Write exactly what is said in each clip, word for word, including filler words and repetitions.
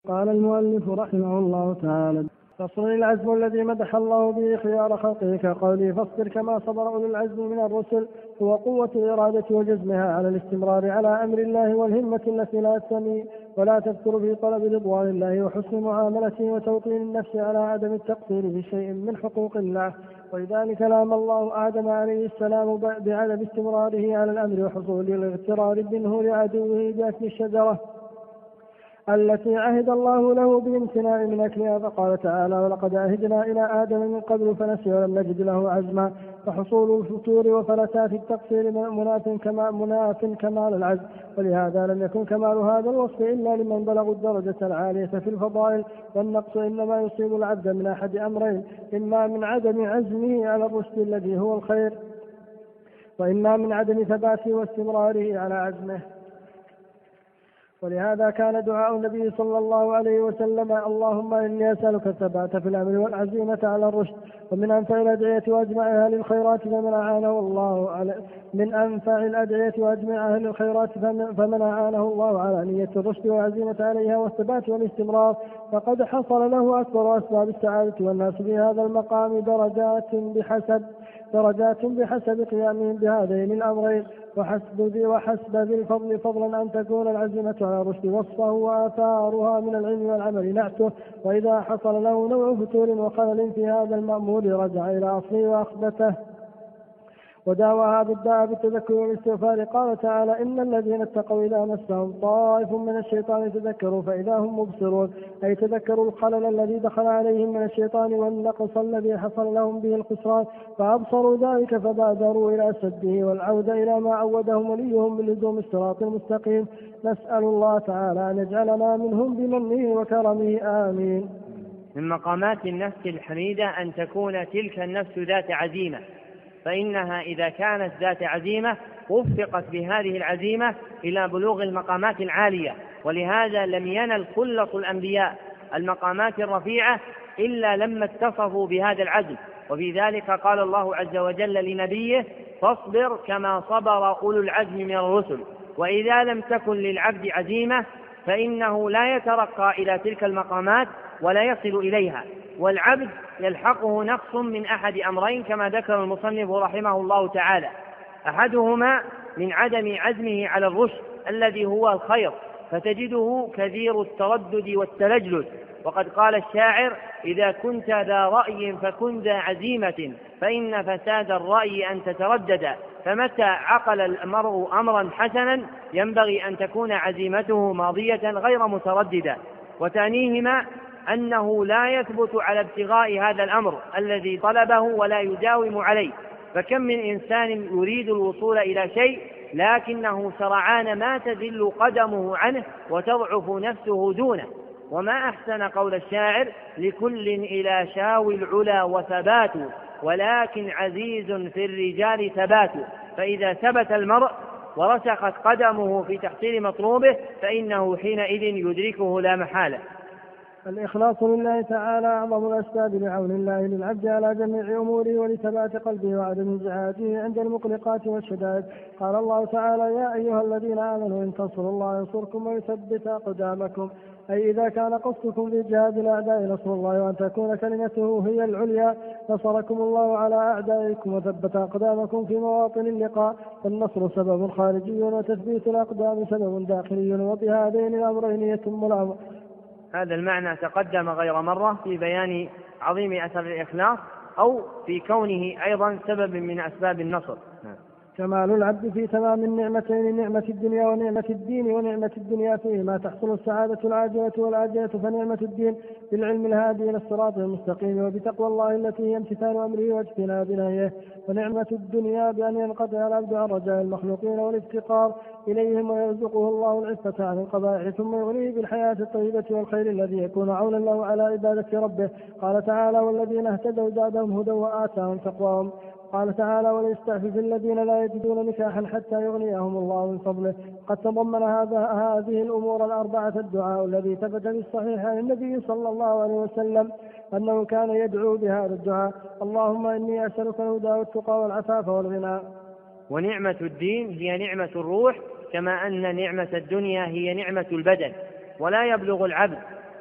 قال المؤلف رحمه الله تعالى: فصل العزم الذي مدح الله به خيار خلقه كقوله فاصبر كما صبر أولو العزم من الرسل، هو قوة الإرادة وجزمها على الاستمرار على أمر الله والهمة التي لا تسمي ولا تذكر في طلب رضوان الله وحسن معاملته وتوطين النفس على عدم التقصير في شيء من حقوق الله. ولذلك لام الله آدم عليه السلام بعدم استمراره على الأمر وحصول الاغترار منه لعدوه بأكل الشجرة التي عهد الله له بالامتناع من أكلها، فقال تعالى: ولقد عهدنا إلى آدم من قبل فنسي ولم نجد له عزما. فحصول الفتور وفلتات التقصير مناف كما مناف كمال العزم، ولهذا لم يكن كمال هذا الوصف إلا لمن بلغوا الدرجة العالية في الفضائل. والنقص إنما يصيب العبد من أحد أمرين: إما من عدم عزمه على الرشد الذي هو الخير، وإما من عدم ثباته واستمراره على عزمه. ولهذا كان دعاء النبي صلى الله عليه وسلم: اللهم إني أسألك الثبات في الأمر والعزيمة على الرشد. ومن أنفع الأدعية وأجمعها للخيرات فمن أعانه الله على من أنفع الأدعية وأجمعها للخيرات فمن أعانه الله على نية الرشد والعزيمة عليها والثبات والاستمرار، فقد حصل له أكبر أسباب السعادة. والناس في هذا المقام درجات بحسب درجات بحسب قيامهم بهذين الأمرين. وحسب ذي وحسب ذي الفضل فضلا أن تكون العزيمة على الرشد وصفه وآثارها من العلم والعمل نعته. وإذا حصل له نوع فتور وخلل في هذا المأمور رجع إلى أصله وأخبته وداوى هذا الداء بالتذكر والاستغفار. قال تعالى: إن الذين اتقوا إذا مسهم طائف من الشيطان تذكروا فإذا هم مبصرون، أي تذكروا الخلل الذي دخل عليهم من الشيطان والنقص الذي حصل لهم به الخسران، فأبصروا ذلك فبادروا إلى سده والعودة إلى ما عودهم وليهم بلزوم الصراط المستقيم. نسأل الله تعالى أن يجعلنا منهم بمنه وكرمه، آمين. من مقامات النفس الحميدة أن تكون تلك النفس ذات عزيمة، فإنها إذا كانت ذات عزيمة وفقت بهذه العزيمة إلى بلوغ المقامات العالية. ولهذا لم ينل خلص الأنبياء المقامات الرفيعة إلا لما اتصفوا بهذا العزم. وفي ذلك قال الله عز وجل لنبيه: فاصبر كما صبر أولو العزم من الرسل. وإذا لم تكن للعبد عزيمة فإنه لا يترقى إلى تلك المقامات ولا يصل إليها، والعبد يلحقه نقص من أحد أمرين كما ذكر المصنف رحمه الله تعالى: أحدهما من عدم عزمه على الرشد الذي هو الخير، فتجده كثير التردد والتلجلج. وقد قال الشاعر: إذا كنت ذا رأي فكن ذا عزيمة، فإن فساد الرأي أن تتردد. فمتى عقل المرء أمرا حسنا ينبغي أن تكون عزيمته ماضية غير مترددة. وثانيهما أنه لا يثبت على ابتغاء هذا الأمر الذي طلبه ولا يداوم عليه. فكم من إنسان يريد الوصول إلى شيء لكنه سرعان ما تزل قدمه عنه وتضعف نفسه دونه. وما أحسن قول الشاعر: لكل إلى شاوي العلا وثبات، ولكن عزيز في الرجال ثبات. فإذا ثبت المرء ورسخت قدمه في تحصيل مطلوبه فإنه حينئذ يدركه لا محالة. الإخلاص لله تعالى أعظم الأسباب لعون الله للعبد على جميع أموره ولثبات قلبه وعدم انزعاجه عند المقلقات والشدائد. قال الله تعالى: يا أيها الذين آمنوا إن تنصروا الله ينصركم ويثبت أقدامكم. أي إذا كان قصدكم في جهاد الأعداء نصر الله وأن تكون كلمته هي العليا نصركم الله على أعدائكم وثبت أقدامكم في مواطن اللقاء. فالنصر سبب خارجي وتثبيت الأقدام سبب داخلي، وبهذين الأمرين يتم الأمر. هذا المعنى تقدم غير مرة في بيان عظيم أثر الإخلاص أو في كونه أيضا سبب من أسباب النصر. كمال العبد في تمام النعمتين، نعمة الدنيا ونعمة الدين. ونعمة الدنيا فيما تحصل السعادة العاجلة والعاجلة، فنعمة الدين بالعلم الهادي إلى الصراط المستقيم وبتقوى الله التي هي امتثال أمره واجتناب نهيه. ونعمة الدنيا بأن ينقطع العبد عن رجاء المخلوقين والافتقار إليهم ويرزقه الله العفة عن القبائح، ثم يغنيه بالحياة الطيبة والخير الذي يكون عونا له على عبادة ربه. قال تعالى: والذين اهتدوا زادهم هدى وآتاهم تقواهم. قال تعالى: وليستعفف الذين لا يجدون نكاحا حتى يغنيهم الله من فضله. قد تضمن هذا هذه الأمور الأربعة الدعاء الذي ثبت في الصحيح عن النبي صلى الله عليه وسلم أنه كان يدعو بهذا الدعاء: اللهم إني أسألك الهدى والتقى والعفاف والغنى. ونعمة الدين هي نعمة الروح، كما أن نعمة الدنيا هي نعمة البدن. ولا يبلغ العبد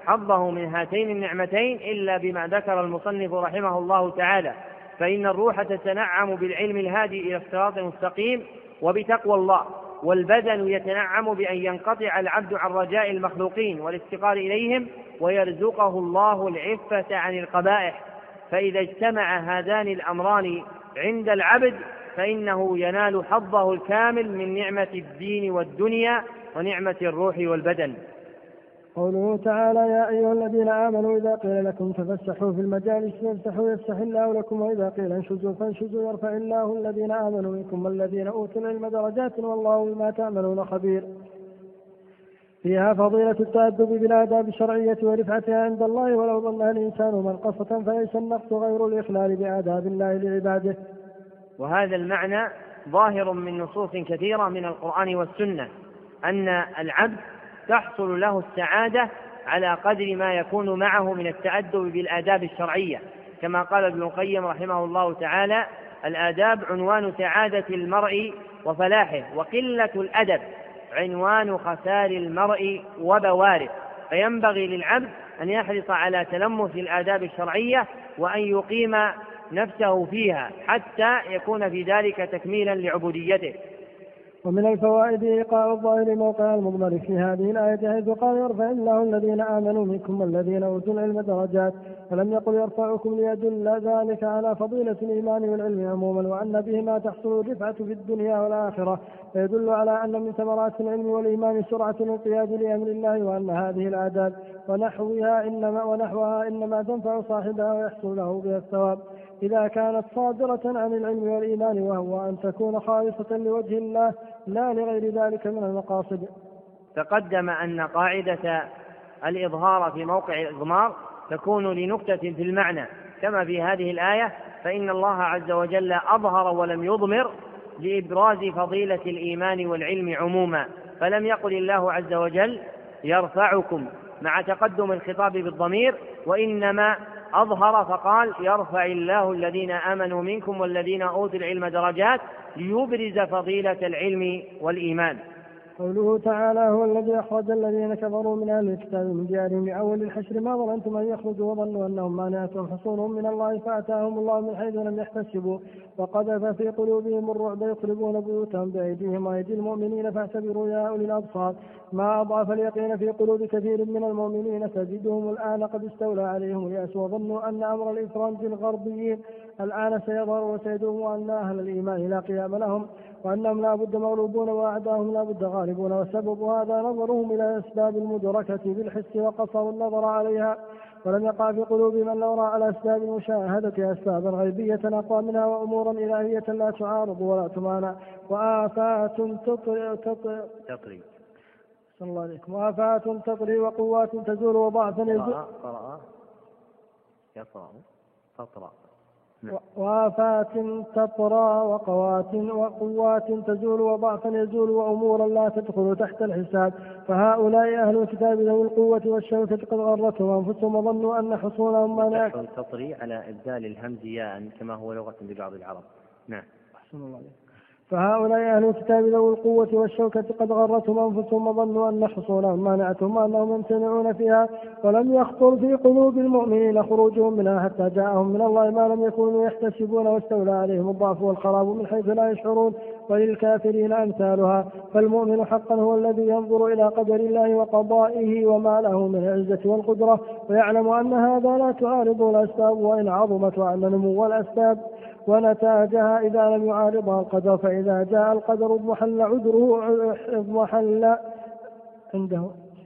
حظه من هاتين النعمتين إلا بما ذكر المصنف رحمه الله تعالى، فإن الروح تتنعم بالعلم الهادي إلى الصراط المستقيم وبتقوى الله، والبدن يتنعم بأن ينقطع العبد عن رجاء المخلوقين والافتقار إليهم ويرزقه الله العفة عن القبائح. فإذا اجتمع هذان الأمران عند العبد فإنه ينال حظه الكامل من نعمة الدين والدنيا ونعمة الروح والبدن. قوله تعالى: يا أيها الذين آمنوا إذا قيل لكم تفسحوا في المجالس فافسحوا يفسح الله لكم، وإذا قيل انشزوا فانشزوا يرفع الله الذين آمنوا منكم والذين أوتوا العلم درجات والله بما تعملون خبير. فيها فضيلة التأدب بالآداب الشرعية ورفعتها عند الله، ولو ظنها الإنسان منقصة فليس النقص غير الإخلال بآداب الله لعباده. وهذا المعنى ظاهر من نصوص كثيرة من القرآن والسنة، أن العبد تحصل له السعادة على قدر ما يكون معه من التأدب بالآداب الشرعية، كما قال ابن القيم رحمه الله تعالى: الآداب عنوان سعادة المرء وفلاحه، وقلة الأدب عنوان خسار المرء وبواره. فينبغي للعبد أن يحرص على تلمس الآداب الشرعية وأن يقيم نفسه فيها حتى يكون في ذلك تكميلا لعبوديته. ومن الفوائد إيقاع الظاهر موقع المضمر في هذه الآية، حيث قال: يرفع الله الذين آمنوا منكم والذين أوتوا العلم درجات، ولم يقل يرفعكم، ليدل ذلك على فضيلة الإيمان والعلم عموما، وأن بهما تحصل الرفعة في الدنيا والآخرة، فيدل على أن من ثمرات العلم والإيمان سرعة الانقياد لأمر الله، وأن هذه الآداب ونحوها إنما, ونحوها إنما تنفع صاحبها ويحصل له بها الثواب إذا كانت صادرة عن العلم والإيمان، وهو أن تكون خالصة لوجه الله لا لغير ذلك من المقاصد. تقدم أن قاعدة الإظهار في موقع الإضمار تكون لنكتة في المعنى، كما في هذه الآية: فإن الله عز وجل أظهر ولم يضمر لإبراز فضيلة الإيمان والعلم عموما، فلم يقل الله عز وجل يرفعكم مع تقدم الخطاب بالضمير، وإنما أظهر فقال: يرفع الله الذين آمنوا منكم والذين أوتوا العلم درجات، ليبرز فضيلة العلم والإيمان. قوله تعالى: هو الذي أخرج الذين كفروا من أهل الكتاب من ديارهم لأول الحشر ما ظننتم أن يخرجوا وظنوا أنهم مانعتهم حصونهم من الله فأتاهم الله من حيث لم يحتسبوا وقذف في قلوبهم الرعب يخربون بيوتهم بأيديهم وأيدي المؤمنين فاعتبروا يا أولي الأبصار. ما أضعف اليقين في قلوب كثير من المؤمنين تجدهم الآن قد استولى عليهم اليأس وظنوا أن أمر الإفراج الغربيين الآن سيظهر وسيدوم، وأن أهل الإيمان لا قيام لهم، وأنهم لا بد مغلوبون وأعداهم لا بد غالبون. وسبب هذا نظرهم إلى أسباب المدركة بالحس وقصروا النظر عليها، ولم يقع في قلوبهم أن نرى على أسباب المشاهدة أسبابا غيبية أقوى منها وأمورا إلهية لا تعارض ولا تمانع، وآفات تطري تطري صلى الله عليكم وآفات تطري وقوات تزول وضعف يزول قرأ يقرأ تطرأ وآفات تطرى وقوات وقوات تزول وضعفا يزول وأمورا لا تدخل تحت الحساب. فهؤلاء أهل الكتاب ذوي القوة والشوكة قد غرتهم أنفسهم وظنوا أن حصولهم مانع. تطري على إبدال الهمز ياء كما هو لغة لبعض العرب. نعم. أحسن الله عليك. فهؤلاء أهل الكتاب ذوي القوة والشوكة قد غرتهم أنفسهم وظنوا أن حصولهم مانعتهم وأنهم يمتنعون فيها، ولم يخطر في قلوب المؤمنين خروجهم منها حتى جاءهم من الله ما لم يكونوا يحتسبون، واستولى عليهم الضعف والخراب من حيث لا يشعرون، وللكافرين أمثالها. فالمؤمن حقا هو الذي ينظر إلى قدر الله وقضائه وما له من العزة والقدرة، ويعلم أن هذا لا تعارض الأسباب وإن عظمت، وأن نمو الأسباب ونتاجها إذا لم يعارضها القدر، فإذا جاء القدر اضمحل عذره اضمحل عنده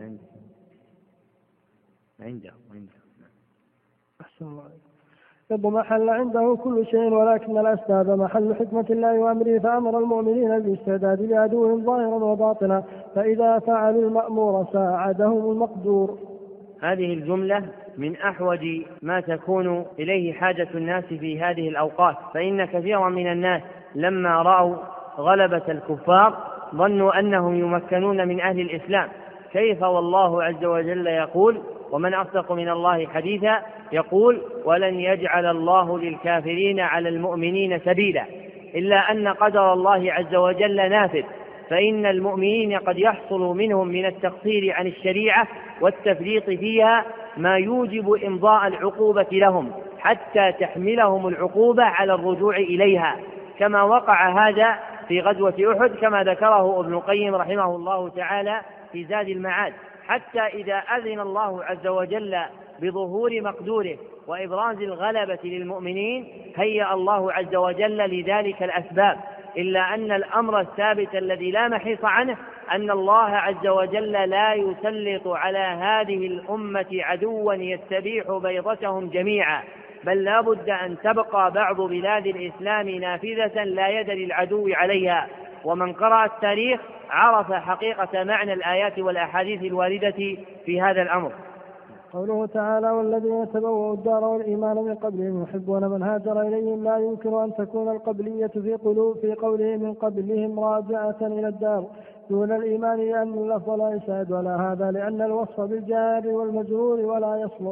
عنده أحسن الله اضمحل عنده كل شيء، ولكن الأسباب محل حكمة الله وأمره، فأمر المؤمنين بالاستعداد لعدوهم ظاهرا وباطنا، فإذا فعلوا المأمور ساعدهم المقدور. هذه الجملة من أحوج ما تكون إليه حاجة الناس في هذه الأوقات، فإن كثيرا من الناس لما رأوا غلبة الكفار ظنوا أنهم يمكنون من أهل الإسلام، كيف والله عز وجل يقول: ومن أصدق من الله حديثا، يقول: ولن يجعل الله للكافرين على المؤمنين سبيلا، إلا أن قدر الله عز وجل نافذ، فإن المؤمنين قد يحصل منهم من التقصير عن الشريعة والتفريط فيها ما يوجب إمضاء العقوبة لهم حتى تحملهم العقوبة على الرجوع إليها، كما وقع هذا في غزوة أحد كما ذكره ابن القيم رحمه الله تعالى في زاد المعاد، حتى إذا أذن الله عز وجل بظهور مقدوره وإبراز الغلبة للمؤمنين هيأ الله عز وجل لذلك الأسباب، إلا أن الأمر الثابت الذي لا محيص عنه أن الله عز وجل لا يسلط على هذه الأمة عدوا يستبيح بيضتهم جميعا، بل لا بد أن تبقى بعض بلاد الإسلام نافذة لا يد للعدو عليها. ومن قرأ التاريخ عرف حقيقة معنى الآيات والأحاديث الواردة في هذا الأمر. قوله تعالى: والذين تبوأوا الدار والإيمان من قبلهم يحبون من هاجر إليهم، لا يمكن أن تكون القبلية في قلوب في قوله من قبلهم راجعة إلى الدار دون الإيمان، لأن اللفظ لا يساعد على هذا، لأن الوصف بالجار والمجرور ولا يصلح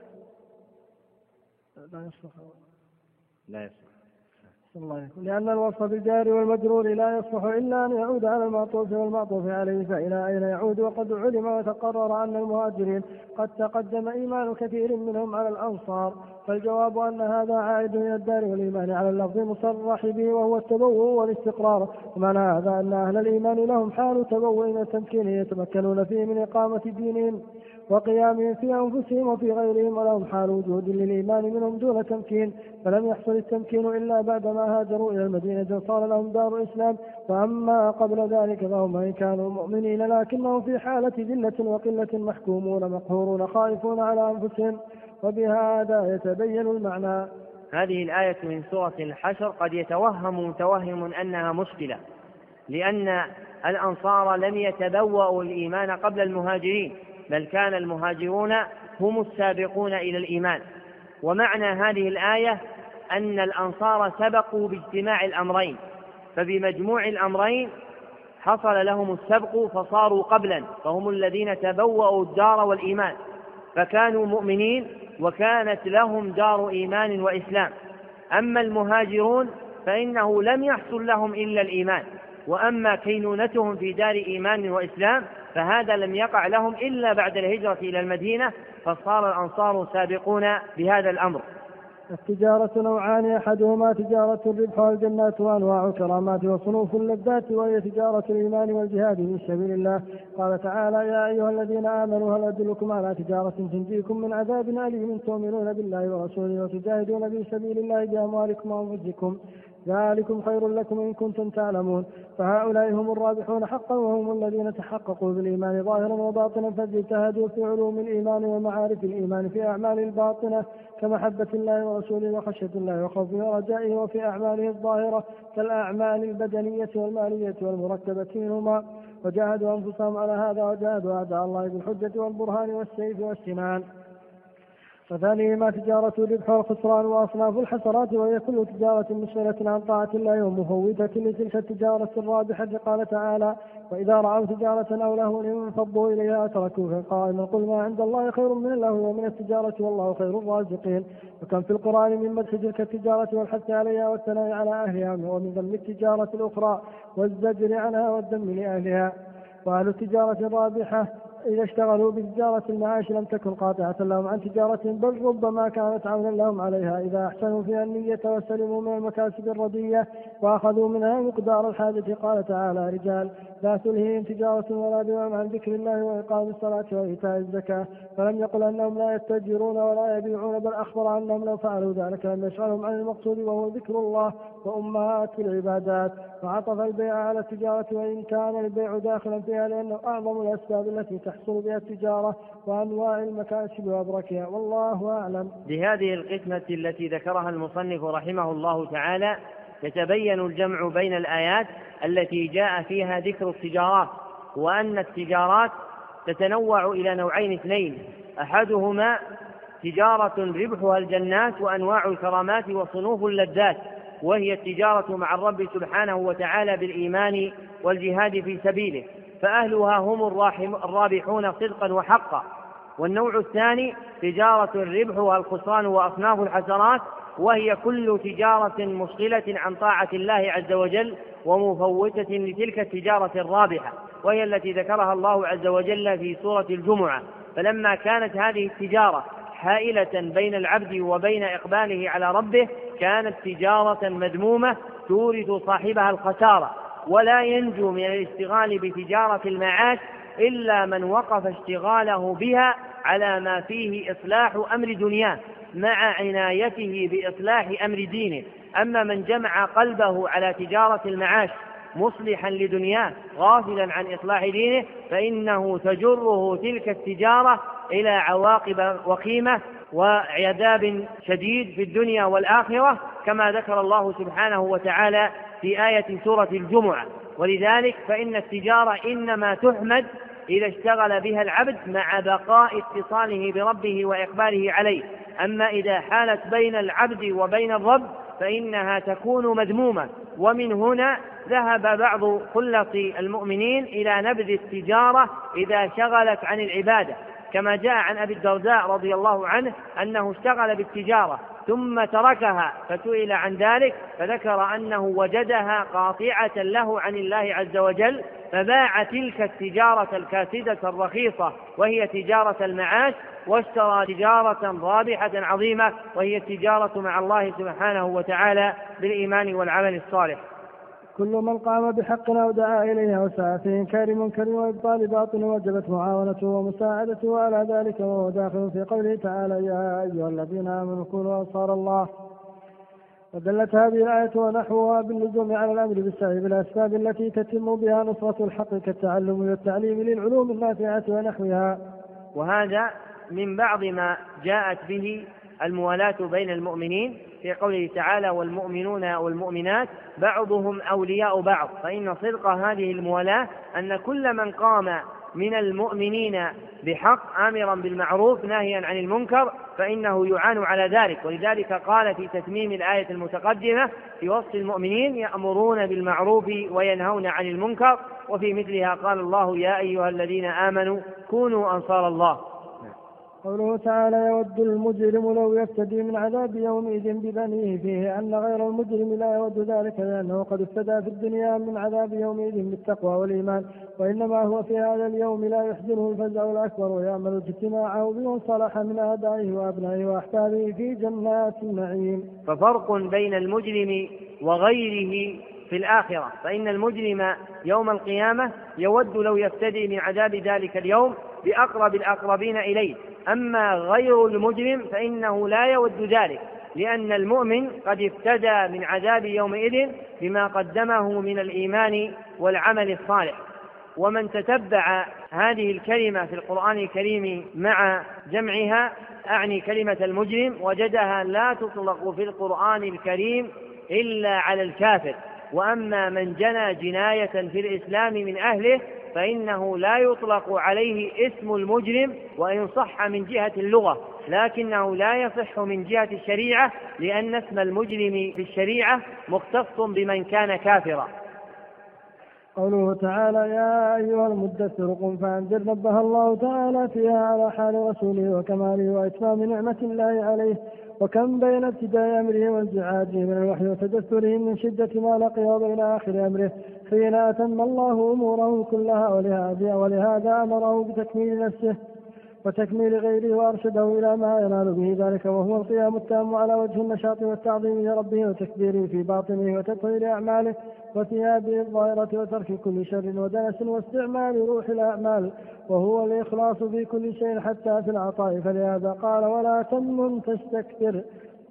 لا يصلح لا يصلح الله لأن الوصف بالجار والمجرور لا يصلح إلا أن يعود على المعطوف والمعطوف عليه، فإلى أين يعود؟ وقد علم وتقرر أن المهاجرين قد تقدم إيمان كثير منهم على الأنصار، فالجواب أن هذا عائد إلى الدار والإيمان على اللفظ مصرح به وهو التبوء والاستقرار، ومعنى هذا أن أهل الإيمان لهم حال تبوء وتمكين يتمكنون فيه من إقامة دينهم وقيامهم في أنفسهم وفي غيرهم، ولهم حال وجود للإيمان منهم دون تمكين، فلم يحصل التمكين إلا بعدما هاجروا إلى المدينة صار لهم دار الإسلام، وأما قبل ذلك فهم إن كانوا مؤمنين لكنهم في حالة ذلة وقلة محكومون مقهورون خائفون على أنفسهم، وبهذا يتبين المعنى. هذه الآية من سورة الحشر قد يتوهم متوهم أنها مشكلة، لأن الأنصار لم يتبوأوا الإيمان قبل المهاجرين، بل كان المهاجرون هم السابقون إلى الإيمان. ومعنى هذه الآية أن الأنصار سبقوا باجتماع الأمرين، فبمجموع الأمرين حصل لهم السبق فصاروا قبلا، فهم الذين تبوأوا الدار والإيمان، فكانوا مؤمنين وكانت لهم دار إيمان وإسلام. أما المهاجرون فإنه لم يحصل لهم إلا الإيمان، وأما كينونتهم في دار إيمان وإسلام فهذا لم يقع لهم إلا بعد الهجرة إلى المدينة، فصار الأنصار سابقون بهذا الأمر. التجارة نوعان، أحدهما تجارة الربح والجنات وأنواع الكرامات وصنوف اللذات، وهي تجارة الإيمان والجهاد في سبيل الله. قال تعالى: يا أيها الذين آمنوا هل أدلكم على تجارة تنجيكم من عذاب أليم تؤمنون بالله ورسوله وتجاهدون في سبيل الله بأموالكم وأنفسكم ذلكم خير لكم إن كنتم تعلمون. فهؤلاء هم الرابحون حقا، وهم الذين تحققوا بالإيمان ظاهرا وباطنا، فاجتهدوا في علوم الإيمان ومعارف الإيمان في أعمال الباطنة كمحبة الله ورسوله وخشية الله وخوفه ورجائه، وفي أعماله الظاهرة كالأعمال البدنية والمالية والمركبة منهما، وجاهدوا أنفسهم على هذا، وجاهدوا أعداء الله بالحجة والبرهان والسيف والسنان. وثانيهما تجارة الربح والخسران وأصناف الحسرات، وهي كل تجارة مسئلة عن طاعة الله ومفوتة لتلك التجارة الرابحة. قال تعالى: وإذا رأوا تجارة أو لهوا انفضوا إليها وتركوها قائما قل ما عند الله خير من اللهو ومن التجارة والله خير الرازقين. وكم في القرآن من مدح تلك التجارة والحث عليها والثناء على أهلها، ومن ذم التجارة الأخرى والزجر عنها والذم لأهلها. وأهل التجارة الرابحة إذا اشتغلوا بتجارة المعاش لم تكن قاطعة لهم عن تجارة، بل ربما كانت عونا لهم عليها إذا أحسنوا فيها النية وسلموا من المكاسب الردية وأخذوا منها مقدار الحاجة. قال تعالى: رجال لا تلهيهم تجارة ولا بيع عن ذكر الله وإقام الصلاة وإيتاء الزكاة. فلم يقل أنهم لا يتجرون ولا يبيعون، بل أخبر أنهم لو فعلوا ذلك لم يشغلهم عن المقصود وهو ذكر الله وأمهات العبادات. وعطف البيع على التجارة وإن كان البيع داخلا فيها، لأنه أعظم الأسباب التي تحصل بها التجارة وأنواع المكاسب وأبركها، والله أعلم. بهذه القسمة التي ذكرها المصنف رحمه الله تعالى يتبين الجمع بين الآيات التي جاء فيها ذكر التجارات، وأن التجارات تتنوع إلى نوعين اثنين، أحدهما تجارة ربحها الجنات وأنواع الكرامات وصنوف اللذات، وهي التجارة مع الرب سبحانه وتعالى بالإيمان والجهاد في سبيله، فأهلها هم الرابحون صدقا وحقا. والنوع الثاني تجارة ربحها الخسران وأصناف الحسرات، وهي كل تجارة مشغلة عن طاعة الله عز وجل ومفوتة لتلك التجارة الرابحة، وهي التي ذكرها الله عز وجل في سورة الجمعة. فلما كانت هذه التجارة حائلة بين العبد وبين إقباله على ربه كانت تجارة مذمومة تورث صاحبها الخسارة، ولا ينجو من الاشتغال بتجارة المعاش إلا من وقف اشتغاله بها على ما فيه إصلاح أمر دنياه مع عنايته بإصلاح أمر دينه. أما من جمع قلبه على تجارة المعاش مصلحا لدنياه غافلا عن إصلاح دينه فإنه تجره تلك التجارة إلى عواقب وخيمة وعذاب شديد في الدنيا والآخرة، كما ذكر الله سبحانه وتعالى في آية سورة الجمعة. ولذلك فإن التجارة إنما تحمد إذا اشتغل بها العبد مع بقاء اتصاله بربه وإقباله عليه. أما إذا حالت بين العبد وبين الرب فإنها تكون مذمومة. ومن هنا ذهب بعض خلص المؤمنين إلى نبذ التجارة إذا شغلت عن العبادة، كما جاء عن أبي الدرداء رضي الله عنه أنه اشتغل بالتجارة ثم تركها فسئل عن ذلك فذكر أنه وجدها قاطعة له عن الله عز وجل، فباع تلك التجارة الكاسدة الرخيصة وهي تجارة المعاش واشترى تجارة رابحة عظيمة وهي التجارة مع الله سبحانه وتعالى بالإيمان والعمل الصالح. كل من قام بحق أو دعا إليه وسعى في إنكار منكر وإبطال باطل وجبت معاونته ومساعدته على ذلك، وهو داخل في قوله تعالى يا أيها الذين آمنوا كونوا أنصار الله. ودلت هذه الآية ونحوها باللزوم على الأمر بالسعي بالأسباب التي تتم بها نصرة الحق كالتعلم والتعليم للعلوم النافعة ونحوها. وهذا من بعض ما جاءت به الموالاة بين المؤمنين في قوله تعالى والمؤمنون والمؤمنات بعضهم أولياء بعض. فإن صدق هذه الموالاة أن كل من قام من المؤمنين بحق آمرا بالمعروف ناهيا عن المنكر فإنه يعان على ذلك. ولذلك قال في تتميم الآية المتقدمة في وصف المؤمنين يأمرون بالمعروف وينهون عن المنكر، وفي مثلها قال الله يا أيها الذين آمنوا كونوا أنصار الله. قوله تعالى يود المجرم لو يفتدي من عذاب يومئذ ببنيه فيه أن غير المجرم لا يود ذلك لأنه قد افتدى في الدنيا من عذاب يومئذ بالتقوى والإيمان، وإنما هو في هذا اليوم لا يحزنه الفزع الأكبر ويعمل اجتماعه بمن صلح من آبائه وأبنائه وأحفاده في جنات النعيم. ففرق بين المجرم وغيره في الآخرة، فإن المجرم يوم القيامة يود لو يفتدي من عذاب ذلك اليوم بأقرب الأقربين إليه، أما غير المجرم فإنه لا يود ذلك لأن المؤمن قد افتدى من عذاب يومئذ بما قدمه من الإيمان والعمل الصالح. ومن تتبع هذه الكلمة في القرآن الكريم مع جمعها أعني كلمة المجرم وجدها لا تطلق في القرآن الكريم إلا على الكافر. وأما من جنى جناية في الإسلام من أهله فإنه لا يطلق عليه اسم المجرم وإن صح من جهة اللغة، لكنه لا يصح من جهة الشريعة لأن اسم المجرم في الشريعة مختص بمن كان كافرا. قوله تعالى يا أيها المدثر قم فأنذر نبه الله تعالى فيها على حال رسوله وكماله وإتمام نعمة الله عليه، وكم بين ابتداء أمره وانزعاجه من الوحي وتدثره من شدة ما لقي وبين آخر أمره حين أتم الله أموره كلها، ولهذا, ولهذا أمره بتكميل نفسه وتكميل غيره وأرشده إلى ما ينال به ذلك، وهو القيام التام على وجه النشاط والتعظيم لربه وتكبيره في باطنه وتطهير أعماله وثيابه الظاهرة وترك كل شر ودنس واستعمال روح الأعمال، وهو الإخلاص في كل شيء حتى في العطاء، فلهذا قال ولا تمنن تستكثر.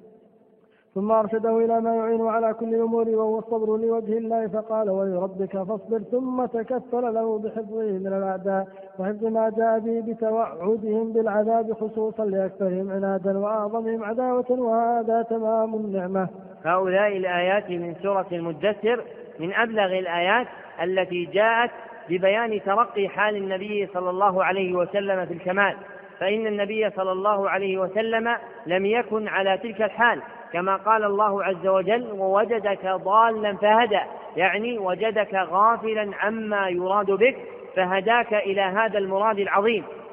ثم أرشده إلى ما يعين على كل أمور وهو الصبر لوجه الله فقال ولربك فاصبر، ثم تكفل له بحفظه من الأعداء وحفظ ما جاء به بتوعدهم بالعذاب خصوصا لأكثرهم عنادا وأعظمهم عداوة، وهذا تمام النعمة. هؤلاء الآيات من سورة المدثر من أبلغ الآيات التي جاءت ببيان ترقي حال النبي صلى الله عليه وسلم في الكمال، فإن النبي صلى الله عليه وسلم لم يكن على تلك الحال، كما قال الله عز وجل ووجدك ضالا فهدى، يعني وجدك غافلا عما يراد بك فهداك إلى هذا المراد العظيم.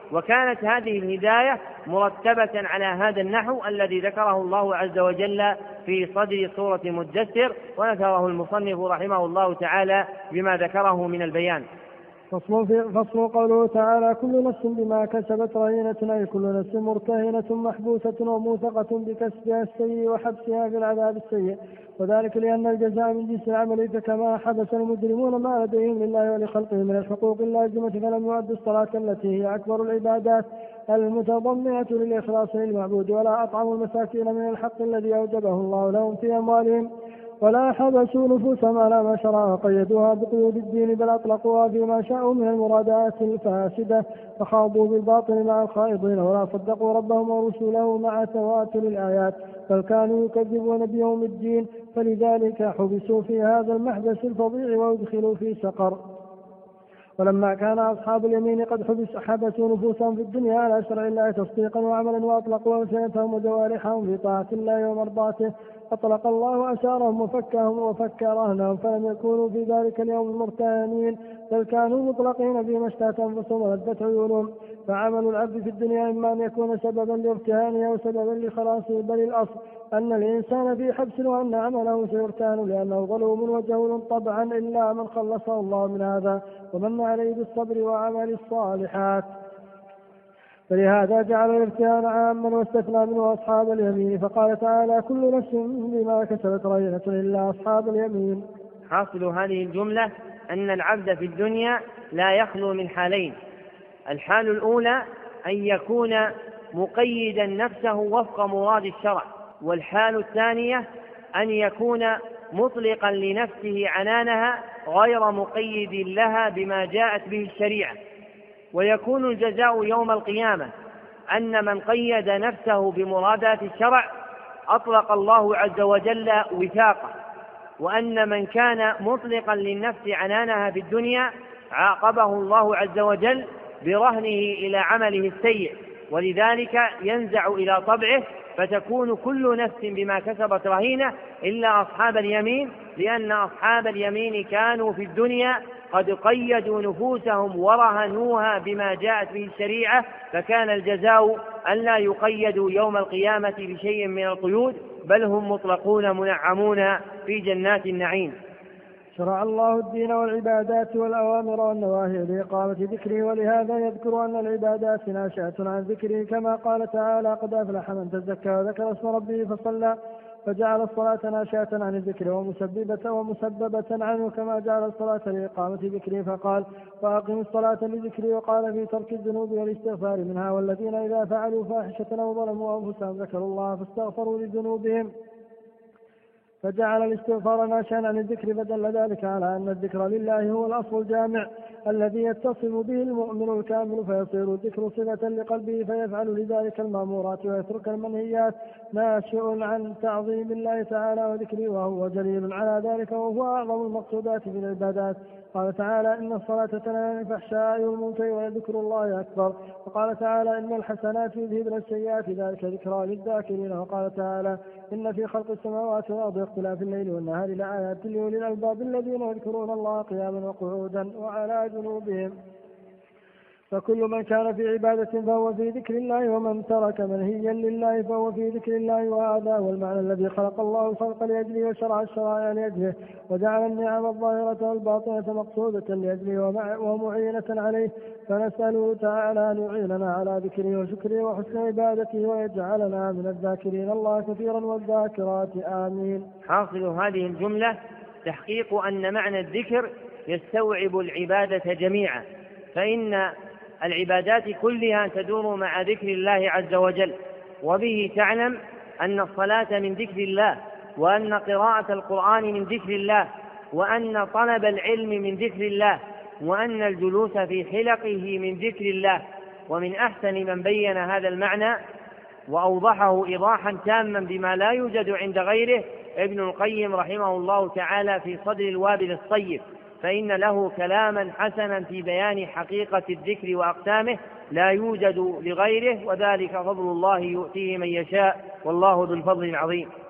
وكانت هذه الهداية مرتبة على هذا النحو الذي ذكره الله عز وجل في صدر سورة المدثر، وذكره المصنف رحمه الله تعالى بما ذكره من البيان. فصل, في فصل قوله تعالى: كل نفس بما كسبت رهينة، أي كل نفس مرتهنة محبوسة وموثقة بكسبها السيء وحبسها في العذاب السيء، وذلك لأن الجزاء من جنس العمل، فكما حبس المجرمون ما لديهم لله ولخلقه من الحقوق اللازمة فلم يؤدوا الصلاة التي هي أكبر العبادات المتضمنة للإخلاص للمعبود، ولا أطعموا المساكين من الحق الذي أوجبه الله لهم في أموالهم، ولا حبسوا نفوسهم على ما شرع وقيدوها بقيود الدين، بل أطلقوها فيما شاءوا من المرادات الفاسدة، فخاضوا بالباطل مع الخائضين، ولا صدقوا ربهم ورسوله مع تواتر الآيات، بل كانوا يكذبون بيوم الدين، فلذلك حبسوا في هذا المحبس الفظيع ويدخلوا في سقر. ولما كان أصحاب اليمين قد حبس حبسوا نفوسهم في الدنيا على شرع الله تصديقا وعملا، وأطلقوا ألسنتهم وجوارحهم في طاعة الله ومرضاته، أطلق الله أسارهم وفكهم وفك رهنهم، فلم يكونوا في ذلك اليوم مرتهنين، بل كانوا مطلقين فيما اشتهت أنفسهم ولذت عيونهم. فعمل العبد في الدنيا إما أن يكون سببا لارتهانه أو سببا لخلاصه، بل الأصل أن الإنسان في حبس وأن عمله سيرتهن، لأنه ظلوم وجهول طبعا، إلا من خلصه الله من هذا ومن عليه بالصبر وعمل الصالحات. فلهذا جعل الارتهان عاما واستثنى منه أصحاب اليمين، فقال تعالى: كل نفس بما كسبت رهينة إلا أصحاب اليمين. حاصل هذه الجملة أن العبد في الدنيا لا يخلو من حالين: الحال الأولى أن يكون مقيدا نفسه وفق مراد الشرع، والحال الثانية أن يكون مطلقا لنفسه عنانها غير مقيد لها بما جاءت به الشريعة. ويكون الجزاء يوم القيامة أن من قيد نفسه بمرادات الشرع أطلق الله عز وجل وثاقه، وأن من كان مطلقا للنفس عنانها في الدنيا عاقبه الله عز وجل برهنه إلى عمله السيء، ولذلك ينزع إلى طبعه، فتكون كل نفس بما كسبت رهينة إلا أصحاب اليمين، لأن أصحاب اليمين كانوا في الدنيا قد قيدوا نفوسهم ورهنوها بما جاءت به الشريعة، فكان الجزاء أن لا يقيدوا يوم القيامة بشيء من القيود، بل هم مطلقون منعمون في جنات النعيم. شرع الله الدين والعبادات والأوامر والنواهي لإقامة ذكره، ولهذا يذكر أن العبادات ناشئة عن ذكره، كما قال تعالى: قد أفلح من تزكى وذكر اسم ربه فصلى، فجعل الصلاة ناشئة عن الذكر ومسببة ومسببة عنه، كما جعل الصلاة لإقامة ذكره فقال: وأقم الصلاة لذكري، وقال في ترك الذنوب والاستغفار منها: والذين إذا فعلوا فاحشة أو ظلموا أنفسهم ذكروا الله فاستغفروا لذنوبهم، فجعل الاستغفار ناشئا عن الذكر، فدل ذلك على أن الذكر لله هو الأصل الجامع الذي يتصف به المؤمن الكامل، فيصير الذكر صفة لقلبه فيفعل لذلك المأمورات ويترك المنهيات، ناشئ عن تعظيم الله تعالى وذكره، وهو جليل على ذلك، وهو أعظم المقصودات في العبادات. قال تعالى: إن الصلاة تنهى عن الفحشاء والمنكر وذكر الله أكبر. وقال تعالى: إن الحسنات يذهبن السيئات ذلك ذكرى للذاكرين. وقال تعالى: إن في خلق السماوات والأرض واختلاف الليل والنهار لآيات لأولي الألباب الذين يذكرون الله قياما وقعودا وعلى جنوبهم. فكل من كان في عبادة فهو في ذكر الله، ومن ترك منهيا لله فهو في ذكر الله، وهذا هو المعنى الذي خلق الله الخلق لأجله وشرع الشرائع لأجله، وجعل النعم الظاهرة والباطنة مقصودة لأجله ومعينة عليه، فنسأله تعالى أن يعيننا على ذكره وشكره وحسن عبادته، ويجعلنا من الذاكرين الله كثيرا والذاكرات، آمين. حاصل هذه الجملة تحقيق أن معنى الذكر يستوعب العبادة جميعا، فإن العبادات كلها تدور مع ذكر الله عز وجل، وبه تعلم أن الصلاة من ذكر الله، وأن قراءة القرآن من ذكر الله، وأن طلب العلم من ذكر الله، وأن الجلوس في حلقه من ذكر الله. ومن أحسن من بين هذا المعنى وأوضحه إيضاحا تاما بما لا يوجد عند غيره ابن القيم رحمه الله تعالى في صدر الوابل الصيب، فإن له كلاما حسنا في بيان حقيقة الذكر وأقسامه لا يوجد لغيره، وذلك فضل الله يؤتيه من يشاء، والله ذو الفضل العظيم.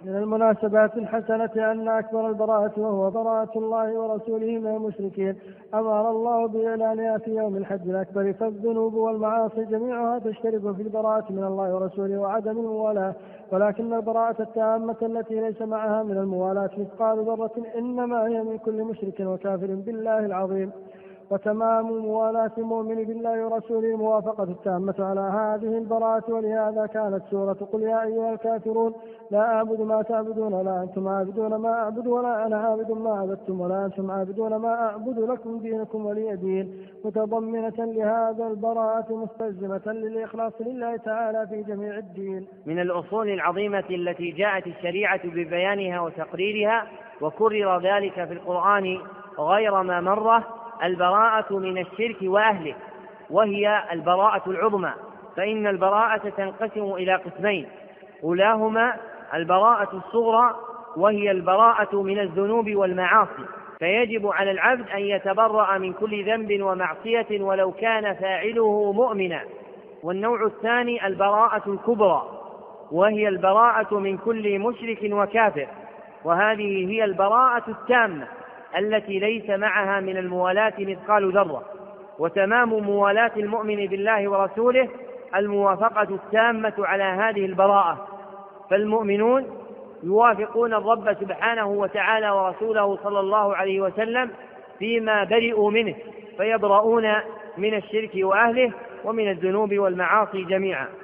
من المناسبات الحسنة أن أكبر البراءة وهو براءة الله ورسوله من المشركين أمر الله بإعلانها في يوم الحج الأكبر، فالذنوب والمعاصي جميعها تشترك في البراءة من الله ورسوله وعدم الموالاة، ولكن البراءة التامة التي ليس معها من الموالاة مثقال ذرة إنما هي من كل مشرك وكافر بالله العظيم. وتمام موالاة المؤمن بالله ورسوله موافقة التامة على هذه البراءة، ولهذا كانت سورة قل يا أيها الكافرون لا أعبد ما تعبدون ولا أنتم عابدون ما أعبد ولا أنا عابد ما عبدتم ولا أنتم عابدون ما أعبد لكم دينكم ولي دين، متضمنة لهذا البراءة مستلزمة للإخلاص لله تعالى في جميع الدين. من الأصول العظيمة التي جاءت الشريعة ببيانها وتقريرها وكرر ذلك في القرآن غير ما مرة البراءة من الشرك وأهله، وهي البراءة العظمى، فإن البراءة تنقسم إلى قسمين، أولاهما البراءة الصغرى وهي البراءة من الذنوب والمعاصي، فيجب على العبد أن يتبرأ من كل ذنب ومعصية ولو كان فاعله مؤمنا. والنوع الثاني البراءة الكبرى وهي البراءة من كل مشرك وكافر، وهذه هي البراءة التامة التي ليس معها من الموالاة مثقال ذرة. وتمام موالاة المؤمن بالله ورسوله الموافقة التامة على هذه البراءة، فالمؤمنون يوافقون الرب سبحانه وتعالى ورسوله صلى الله عليه وسلم فيما برئوا منه، فيبرؤون من الشرك وأهله ومن الذنوب والمعاصي جميعا.